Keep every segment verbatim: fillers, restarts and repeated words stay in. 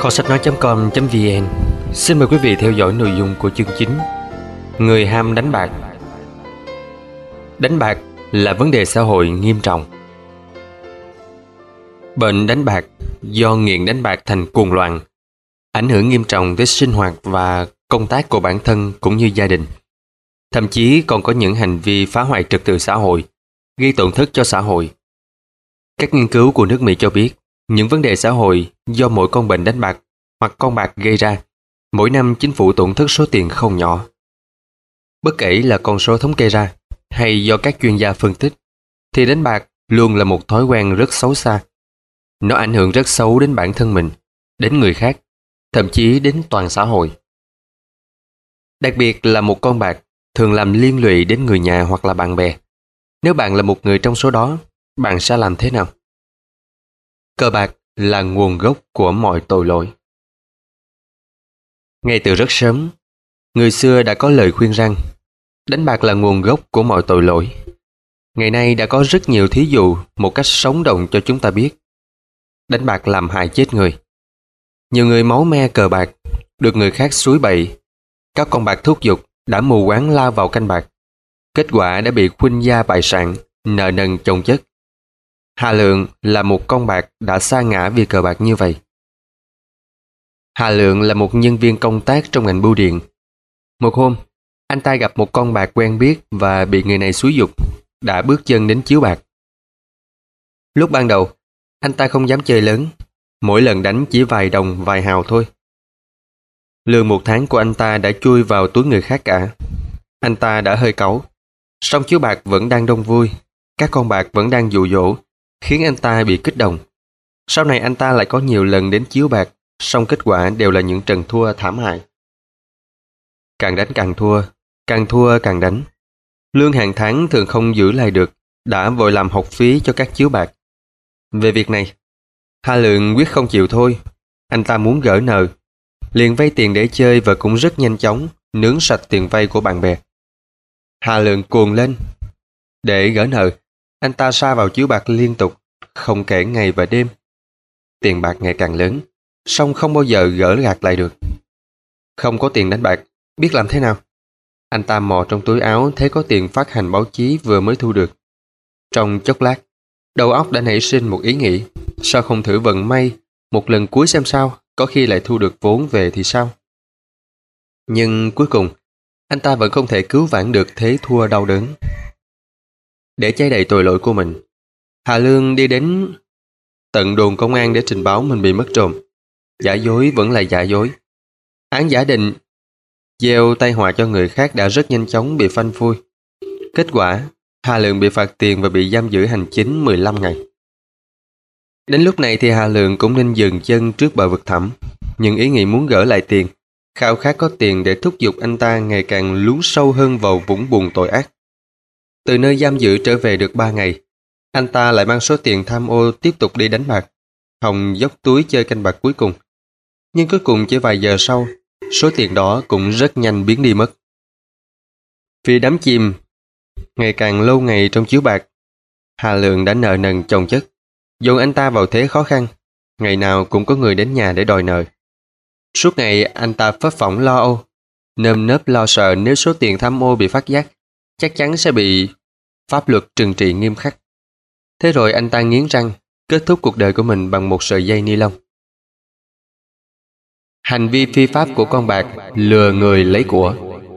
Kho sách nói.com.vn xin mời quý vị theo dõi nội dung của chương chín. Người ham đánh bạc. Đánh bạc là vấn đề xã hội nghiêm trọng. Bệnh đánh bạc do nghiện đánh bạc thành cuồng loạn, ảnh hưởng nghiêm trọng tới sinh hoạt và công tác của bản thân cũng như gia đình. Thậm chí còn có những hành vi phá hoại trật tự xã hội, gây tổn thất cho xã hội. Các nghiên cứu của nước Mỹ cho biết, những vấn đề xã hội do mỗi con bệnh đánh bạc hoặc con bạc gây ra, mỗi năm chính phủ tổn thất số tiền không nhỏ. Bất kể là con số thống kê ra hay do các chuyên gia phân tích, thì đánh bạc luôn là một thói quen rất xấu xa. Nó ảnh hưởng rất xấu đến bản thân mình, đến người khác, thậm chí đến toàn xã hội. Đặc biệt là một con bạc thường làm liên lụy đến người nhà hoặc là bạn bè. Nếu bạn là một người trong số đó, bạn sẽ làm thế nào? Cờ bạc là nguồn gốc của mọi tội lỗi. Ngay từ rất sớm, người xưa đã có lời khuyên rằng đánh bạc là nguồn gốc của mọi tội lỗi. Ngày nay đã có rất nhiều thí dụ một cách sống động cho chúng ta biết. Đánh bạc làm hại chết người. Nhiều người máu me cờ bạc, được người khác xúi bậy. Các con bạc thúc giục đã mù quáng lao vào canh bạc. Kết quả đã bị khuynh gia bại sản, nợ nần chồng chất. Hà Lượng là một con bạc đã sa ngã vì cờ bạc như vậy. Hà Lượng là một nhân viên công tác trong ngành bưu điện. Một hôm, anh ta gặp một con bạc quen biết và bị người này xúi giục, đã bước chân đến chiếu bạc. Lúc ban đầu, anh ta không dám chơi lớn, mỗi lần đánh chỉ vài đồng vài hào thôi. Lương một tháng của anh ta đã chui vào túi người khác cả. Anh ta đã hơi cáu, song chiếu bạc vẫn đang đông vui, các con bạc vẫn đang dụ dỗ, khiến anh ta bị kích động. Sau này anh ta lại có nhiều lần đến chiếu bạc, song kết quả đều là những trận thua thảm hại. Càng đánh càng thua, càng thua càng đánh. Lương hàng tháng thường không giữ lại được, đã vội làm học phí cho các chiếu bạc. Về việc này, Hà Lượng quyết không chịu thôi. Anh ta muốn gỡ nợ, liền vay tiền để chơi và cũng rất nhanh chóng nướng sạch tiền vay của bạn bè. Hà Lượng cuồng lên. Để gỡ nợ, anh ta sa vào chiếu bạc liên tục, không kể ngày và đêm. Tiền bạc ngày càng lớn, song không bao giờ gỡ gạt lại được. Không có tiền đánh bạc, biết làm thế nào? Anh ta mò trong túi áo thấy có tiền phát hành báo chí vừa mới thu được. Trong chốc lát, đầu óc đã nảy sinh một ý nghĩ, sao không thử vận may một lần cuối xem sao, có khi lại thu được vốn về thì sao? Nhưng cuối cùng, anh ta vẫn không thể cứu vãn được thế thua đau đớn. Để che đậy tội lỗi của mình, Hà Lương đi đến tận đồn công an để trình báo mình bị mất trộm. Giả dối vẫn là giả dối. Án giả định gieo tai họa cho người khác đã rất nhanh chóng bị phanh phui. Kết quả, Hà Lượng bị phạt tiền và bị giam giữ hành chính mười lăm ngày. Đến lúc này thì Hà Lượng cũng nên dừng chân trước bờ vực thẳm. Nhưng ý nghĩ muốn gỡ lại tiền, khao khát có tiền để thúc giục anh ta ngày càng lún sâu hơn vào vũng bùn tội ác. Từ nơi giam giữ trở về được ba ngày, anh ta lại mang số tiền tham ô tiếp tục đi đánh bạc, hòng dốc túi chơi canh bạc cuối cùng. Nhưng cuối cùng chỉ vài giờ sau, số tiền đó cũng rất nhanh biến đi mất. Vì đắm chìm ngày càng lâu ngày trong chiếu bạc, Hà Lượng đã nợ nần chồng chất, dồn anh ta vào thế khó khăn. Ngày nào cũng có người đến nhà để đòi nợ. Suốt ngày anh ta phấp phỏng lo âu, nơm nớp lo sợ nếu số tiền tham ô bị phát giác, chắc chắn sẽ bị pháp luật trừng trị nghiêm khắc. Thế rồi anh ta nghiến răng, kết thúc cuộc đời của mình bằng một sợi dây ni lông. Hành vi phi pháp của con bạc lừa người lấy của.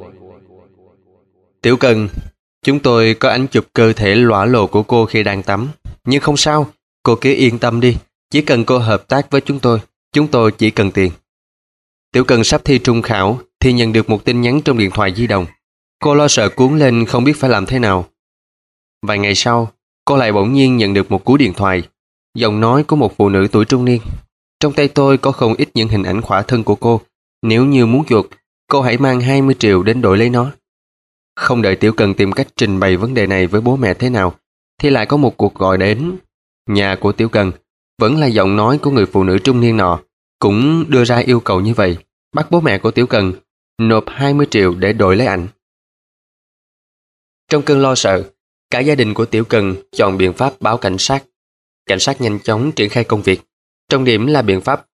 Tiểu Cần, chúng tôi có ảnh chụp cơ thể lõa lồ của cô khi đang tắm. Nhưng không sao, cô cứ yên tâm đi. Chỉ cần cô hợp tác với chúng tôi, chúng tôi chỉ cần tiền. Tiểu Cần sắp thi trung khảo thì nhận được một tin nhắn trong điện thoại di động. Cô lo sợ cuống lên không biết phải làm thế nào. Vài ngày sau, cô lại bỗng nhiên nhận được một cú điện thoại, giọng nói của một phụ nữ tuổi trung niên. Trong tay tôi có không ít những hình ảnh khỏa thân của cô. Nếu như muốn chuộc, cô hãy mang hai mươi triệu đến đổi lấy nó. Không đợi Tiểu Cần tìm cách trình bày vấn đề này với bố mẹ thế nào, thì lại có một cuộc gọi đến. Nhà của Tiểu Cần, vẫn là giọng nói của người phụ nữ trung niên nọ, cũng đưa ra yêu cầu như vậy, bắt bố mẹ của Tiểu Cần nộp hai mươi triệu để đổi lấy ảnh. Trong cơn lo sợ, cả gia đình của Tiểu Cần chọn biện pháp báo cảnh sát. Cảnh sát nhanh chóng triển khai công việc. Trọng điểm là biện pháp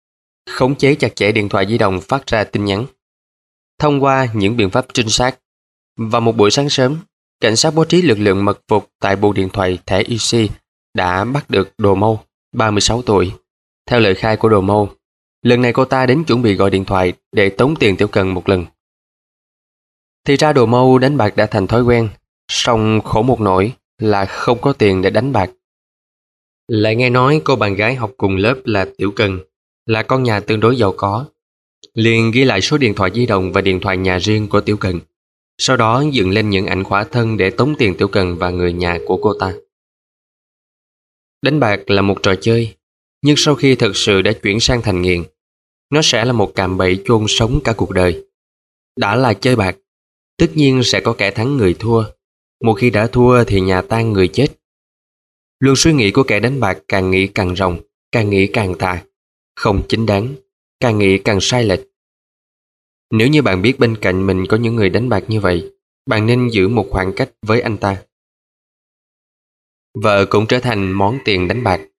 khống chế chặt chẽ điện thoại di động phát ra tin nhắn. Thông qua những biện pháp trinh sát, vào một buổi sáng sớm, cảnh sát bố trí lực lượng mật phục tại bộ điện thoại thẻ e xê đã bắt được Đồ Mâu, ba mươi sáu tuổi. Theo lời khai của Đồ Mâu, lần này cô ta đến chuẩn bị gọi điện thoại để tống tiền Tiểu Cần một lần. Thì ra Đồ Mâu đánh bạc đã thành thói quen, song khổ một nỗi là không có tiền để đánh bạc. Lại nghe nói cô bạn gái học cùng lớp là Tiểu Cần, là con nhà tương đối giàu có. Liền ghi lại số điện thoại di động và điện thoại nhà riêng của Tiểu Cần, sau đó dựng lên những ảnh khỏa thân để tống tiền Tiểu Cần và người nhà của cô ta. Đánh bạc là một trò chơi, nhưng sau khi thực sự đã chuyển sang thành nghiện, nó sẽ là một cạm bẫy chôn sống cả cuộc đời. Đã là chơi bạc, tất nhiên sẽ có kẻ thắng người thua. Một khi đã thua thì nhà tan người chết. Luồng suy nghĩ của kẻ đánh bạc càng nghĩ càng rộng, càng nghĩ càng tà, không chính đáng, càng nghĩ càng sai lệch. Nếu như bạn biết bên cạnh mình có những người đánh bạc như vậy, bạn nên giữ một khoảng cách với anh ta. Vợ cũng trở thành món tiền đánh bạc.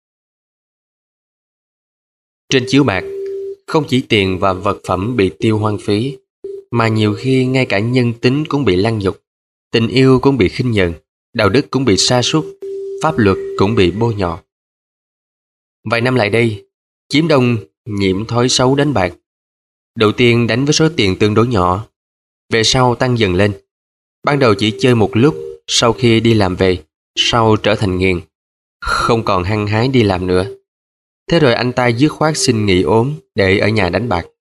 Trên chiếu bạc, không chỉ tiền và vật phẩm bị tiêu hoang phí, mà nhiều khi ngay cả nhân tính cũng bị lăng nhục, tình yêu cũng bị khinh nhờn, đạo đức cũng bị sa sút, pháp luật cũng bị bôi nhọ. Vài năm lại đây, Chiếm Đông nhiễm thói xấu đánh bạc. Đầu tiên đánh với số tiền tương đối nhỏ, về sau tăng dần lên. Ban đầu chỉ chơi một lúc, sau khi đi làm về, sau trở thành nghiện, không còn hăng hái đi làm nữa. Thế rồi anh ta dứt khoát xin nghỉ ốm để ở nhà đánh bạc.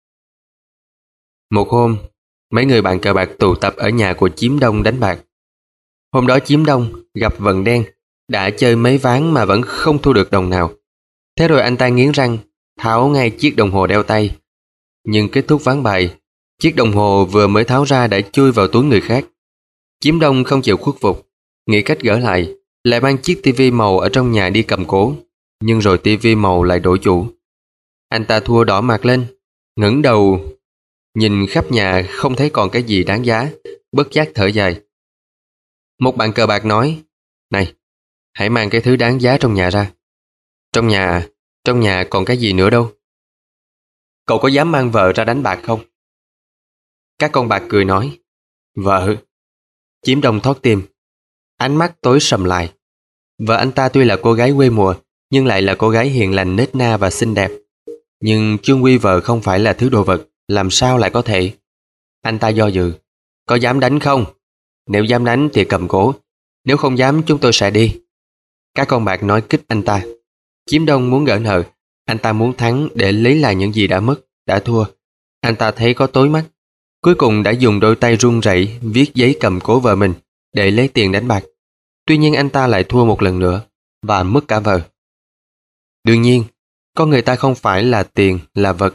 Một hôm, mấy người bạn cờ bạc tụ tập ở nhà của Chiếm Đông đánh bạc. Hôm đó Chiếm Đông gặp vận đen, đã chơi mấy ván mà vẫn không thu được đồng nào. Thế rồi anh ta nghiến răng, tháo ngay chiếc đồng hồ đeo tay. Nhưng kết thúc ván bài, chiếc đồng hồ vừa mới tháo ra đã chui vào túi người khác. Chiếm Đông không chịu khuất phục, nghĩ cách gỡ lại, lại mang chiếc tivi màu ở trong nhà đi cầm cố. Nhưng rồi tivi màu lại đổi chủ. Anh ta thua đỏ mặt lên, ngẩng đầu nhìn khắp nhà không thấy còn cái gì đáng giá, bất giác thở dài. Một bạn cờ bạc nói, này, hãy mang cái thứ đáng giá trong nhà ra. Trong nhà, trong nhà còn cái gì nữa đâu. Cậu có dám mang vợ ra đánh bạc không? Các con bạc cười nói, vợ. Chiếm Đông thót tim, ánh mắt tối sầm lại. Vợ anh ta tuy là cô gái quê mùa, nhưng lại là cô gái hiền lành nết na và xinh đẹp. Nhưng chương quy vợ không phải là thứ đồ vật, làm sao lại có thể? Anh ta do dự, có dám đánh không? Nếu dám đánh thì cầm cố, nếu không dám chúng tôi sẽ đi. Các con bạc nói kích anh ta. Chiếm Đông muốn gỡ nợ, anh ta muốn thắng để lấy lại những gì đã mất, đã thua. Anh ta thấy có tối mắt, cuối cùng đã dùng đôi tay run rẩy viết giấy cầm cố vợ mình để lấy tiền đánh bạc. Tuy nhiên anh ta lại thua một lần nữa và mất cả vợ. Đương nhiên, con người ta không phải là tiền, là vật.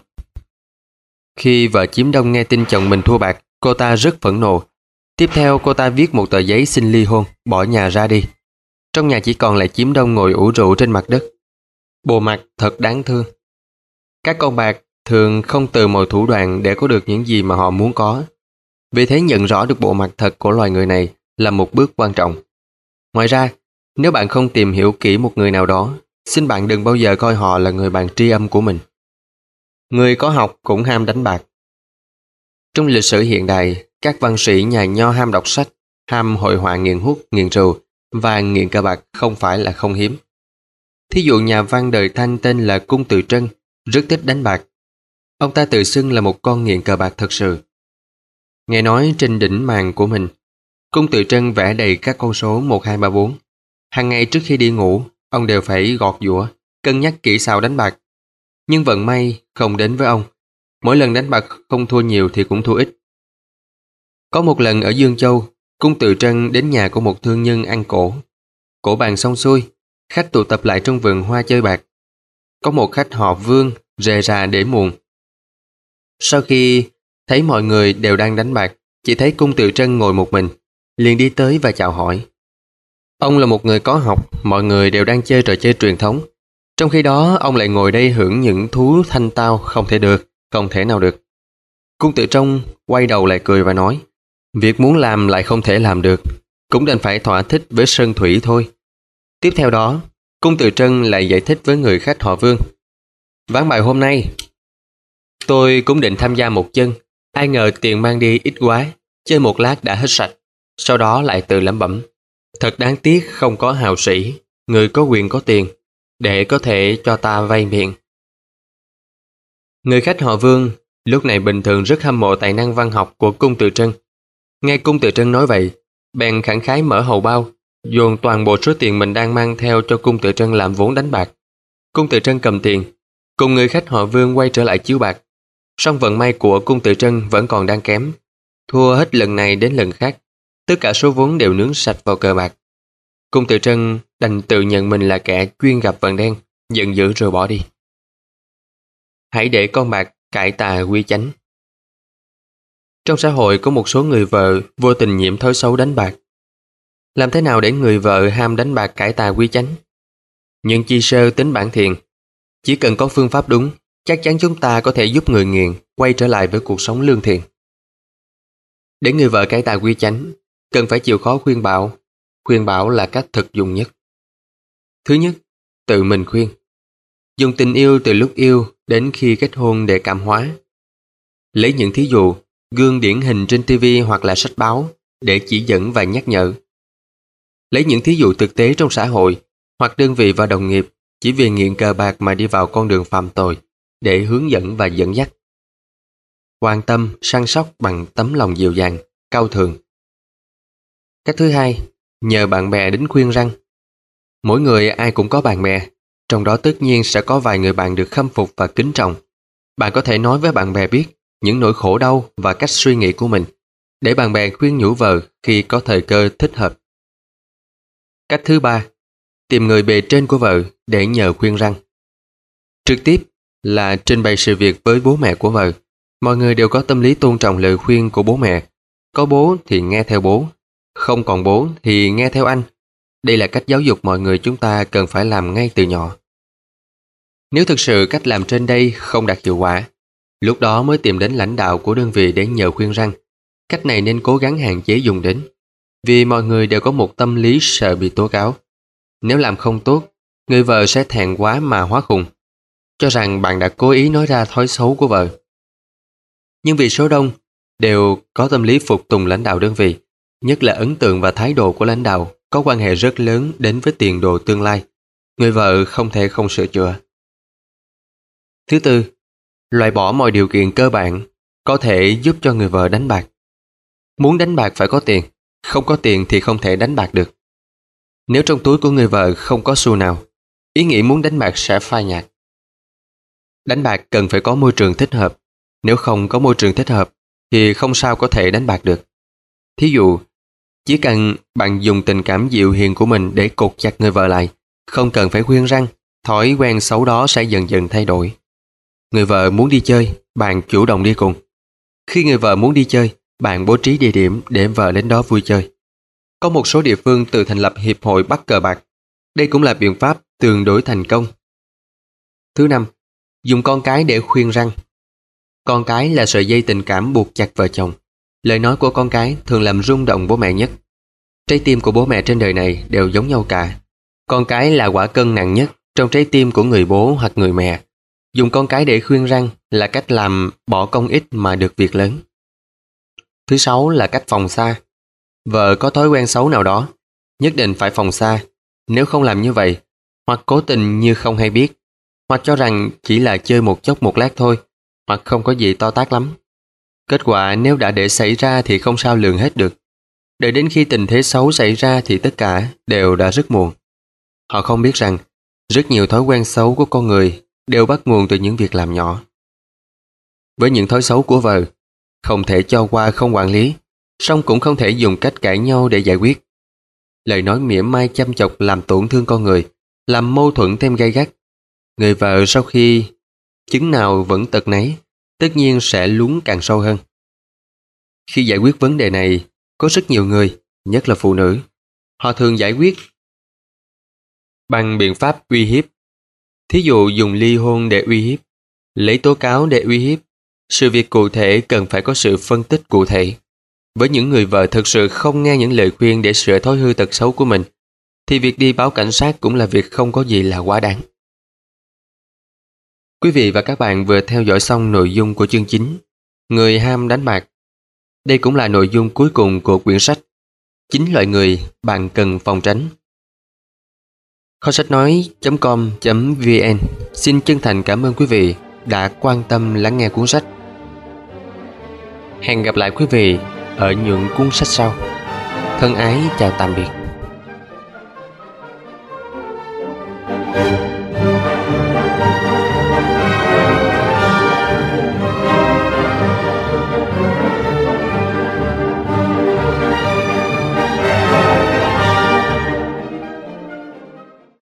Khi vợ Chiếm Đông nghe tin chồng mình thua bạc, cô ta rất phẫn nộ. Tiếp theo cô ta viết một tờ giấy xin ly hôn, bỏ nhà ra đi. Trong nhà chỉ còn lại Chiếm Đông ngồi ủ rũ trên mặt đất. Bộ mặt thật đáng thương. Các con bạc thường không từ mọi thủ đoạn để có được những gì mà họ muốn có. Vì thế nhận rõ được bộ mặt thật của loài người này là một bước quan trọng. Ngoài ra, nếu bạn không tìm hiểu kỹ một người nào đó, xin bạn đừng bao giờ coi họ là người bạn tri âm của mình. Người có học cũng ham đánh bạc. Trong lịch sử hiện đại, các văn sĩ nhà nho ham đọc sách, ham hội họa, nghiện hút, nghiện rượu và nghiện cờ bạc không phải là không hiếm. Thí dụ nhà văn đời Thanh tên là Cung Từ Trân rất thích đánh bạc. Ông ta tự xưng là một con nghiện cờ bạc thật sự. Nghe nói trên đỉnh màn của mình, Cung Từ Trân vẽ đầy các con số một, hai, ba, bốn. Hàng ngày trước khi đi ngủ, ông đều phải gọt giũa, cân nhắc kỹ xảo đánh bạc. Nhưng vận may không đến với ông. Mỗi lần đánh bạc không thua nhiều thì cũng thua ít. Có một lần ở Dương Châu, Cung Từ Trân đến nhà của một thương nhân ăn cổ. Cổ bàn xong xuôi, khách tụ tập lại trong vườn hoa chơi bạc. Có một khách họ Vương rề rà để muộn. Sau khi thấy mọi người đều đang đánh bạc, chỉ thấy Cung Từ Trân ngồi một mình, liền đi tới và chào hỏi. Ông là một người có học, mọi người đều đang chơi trò chơi truyền thống. Trong khi đó, ông lại ngồi đây hưởng những thú thanh tao không thể được, không thể nào được. Cung Từ Trân quay đầu lại cười và nói, việc muốn làm lại không thể làm được, cũng đành phải thỏa thích với sơn thủy thôi. Tiếp theo đó, Cung Từ Trân lại giải thích với người khách họ Vương. Ván bài hôm nay, Tôi cũng định tham gia một chân, ai ngờ tiền mang đi ít quá, chơi một lát đã hết sạch, sau đó lại tự lẩm bẩm. Thật đáng tiếc không có hào sĩ, người có quyền có tiền, để có thể cho ta vay miệng. Người khách họ Vương lúc này bình thường rất hâm mộ tài năng văn học của Cung Từ Trân. Nghe Cung Từ Trân nói vậy, bèn khẳng khái mở hầu bao, dồn toàn bộ số tiền mình đang mang theo cho Cung Từ Trân làm vốn đánh bạc. Cung Từ Trân cầm tiền, cùng người khách họ Vương quay trở lại chiếu bạc. Song vận may của Cung Từ Trân vẫn còn đang kém, thua hết lần này đến lần khác, tất cả số vốn đều nướng sạch vào cờ bạc. Cung Từ Trân đành tự nhận mình là kẻ chuyên gặp vận đen, giận dữ rồi bỏ đi. Hãy để con bạc cải tà quy chánh. Trong xã hội có một số người vợ vô tình nhiễm thói xấu đánh bạc. Làm thế nào để người vợ ham đánh bạc cải tà quy chánh? Nhưng chi sơ tính bản thiện, chỉ cần có phương pháp đúng, chắc chắn chúng ta có thể giúp người nghiện quay trở lại với cuộc sống lương thiện. Để người vợ cải tà quy chánh, cần phải chịu khó khuyên bảo. Khuyên bảo là cách thực dụng nhất. Thứ nhất, tự mình khuyên. Dùng tình yêu từ lúc yêu đến khi kết hôn để cảm hóa. Lấy những thí dụ, gương điển hình trên ti vi hoặc là sách báo để chỉ dẫn và nhắc nhở. Lấy những thí dụ thực tế trong xã hội hoặc đơn vị và đồng nghiệp chỉ vì nghiện cờ bạc mà đi vào con đường phạm tội để hướng dẫn và dẫn dắt. Quan tâm, săn sóc bằng tấm lòng dịu dàng, cao thượng. Cách thứ hai, nhờ bạn bè đến khuyên răn. Mỗi người ai cũng có bạn bè, trong đó tất nhiên sẽ có vài người bạn được khâm phục và kính trọng. Bạn có thể nói với bạn bè biết những nỗi khổ đau và cách suy nghĩ của mình, để bạn bè khuyên nhủ vợ khi có thời cơ thích hợp. Cách thứ ba, tìm người bề trên của vợ để nhờ khuyên răn. Trực tiếp là trình bày sự việc với bố mẹ của vợ. Mọi người đều có tâm lý tôn trọng lời khuyên của bố mẹ. Có bố thì nghe theo bố, không còn bố thì nghe theo anh. Đây là cách giáo dục mọi người chúng ta cần phải làm ngay từ nhỏ. Nếu thực sự cách làm trên đây không đạt hiệu quả, lúc đó mới tìm đến lãnh đạo của đơn vị để nhờ khuyên răn. Cách này nên cố gắng hạn chế dùng đến, vì mọi người đều có một tâm lý sợ bị tố cáo. Nếu làm không tốt, người vợ sẽ thẹn quá mà hóa khùng, cho rằng bạn đã cố ý nói ra thói xấu của vợ. Nhưng vì số đông đều có tâm lý phục tùng lãnh đạo đơn vị, nhất là ấn tượng và thái độ của lãnh đạo có quan hệ rất lớn đến với tiền đồ tương lai, người vợ không thể không sửa chữa. Thứ tư, loại bỏ mọi điều kiện cơ bản có thể giúp cho người vợ đánh bạc. Muốn đánh bạc phải có tiền, không có tiền thì không thể đánh bạc được. Nếu trong túi của người vợ không có xu nào, ý nghĩ muốn đánh bạc sẽ phai nhạt. Đánh bạc cần phải có môi trường thích hợp. Nếu không có môi trường thích hợp thì không sao có thể đánh bạc được. Thí dụ, chỉ cần bạn dùng tình cảm dịu hiền của mình để cột chặt người vợ lại, không cần phải khuyên răn, thói quen xấu đó sẽ dần dần thay đổi. Người vợ muốn đi chơi, bạn chủ động đi cùng. Khi người vợ muốn đi chơi, bạn bố trí địa điểm để vợ đến đó vui chơi. Có một số địa phương tự thành lập hiệp hội bắt cờ bạc. Đây cũng là biện pháp tương đối thành công. Thứ năm, dùng con cái để khuyên răn. Con cái là sợi dây tình cảm buộc chặt vợ chồng. Lời nói của con cái thường làm rung động bố mẹ nhất. Trái tim của bố mẹ trên đời này đều giống nhau cả. Con cái là quả cân nặng nhất trong trái tim của người bố hoặc người mẹ. Dùng con cái để khuyên răn là cách làm bỏ công ít mà được việc lớn. Thứ sáu là cách phòng xa. Vợ có thói quen xấu nào đó, nhất định phải phòng xa. Nếu không làm như vậy, hoặc cố tình như không hay biết, hoặc cho rằng chỉ là chơi một chốc một lát thôi, hoặc không có gì to tát lắm. Kết quả nếu đã để xảy ra thì không sao lường hết được. Đợi đến khi tình thế xấu xảy ra thì tất cả đều đã rất muộn. Họ không biết rằng rất nhiều thói quen xấu của con người đều bắt nguồn từ những việc làm nhỏ. Với những thói xấu của vợ, không thể cho qua không quản lý, song cũng không thể dùng cách cãi nhau để giải quyết. Lời nói mỉa mai chăm chọc làm tổn thương con người, làm mâu thuẫn thêm gay gắt. Người vợ sau khi chứng nào vẫn tật nấy, tất nhiên sẽ lún càng sâu hơn. Khi giải quyết vấn đề này, có rất nhiều người, nhất là phụ nữ, họ thường giải quyết bằng biện pháp uy hiếp. Thí dụ dùng ly hôn để uy hiếp, lấy tố cáo để uy hiếp. Sự việc cụ thể cần phải có sự phân tích cụ thể. Với những người vợ thực sự không nghe những lời khuyên để sửa thói hư tật xấu của mình, thì việc đi báo cảnh sát cũng là việc không có gì là quá đáng. Quý vị và các bạn vừa theo dõi xong nội dung của chương chín, Người ham đánh bạc. Đây cũng là nội dung cuối cùng của quyển sách Chín loại người bạn cần phòng tránh. Kho sách nói.com.vn xin chân thành cảm ơn quý vị đã quan tâm lắng nghe cuốn sách. Hẹn gặp lại quý vị ở những cuốn sách sau. Thân ái chào tạm biệt.